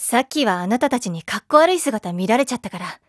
さっきはあなたたちにかっこ悪い姿見られちゃったから、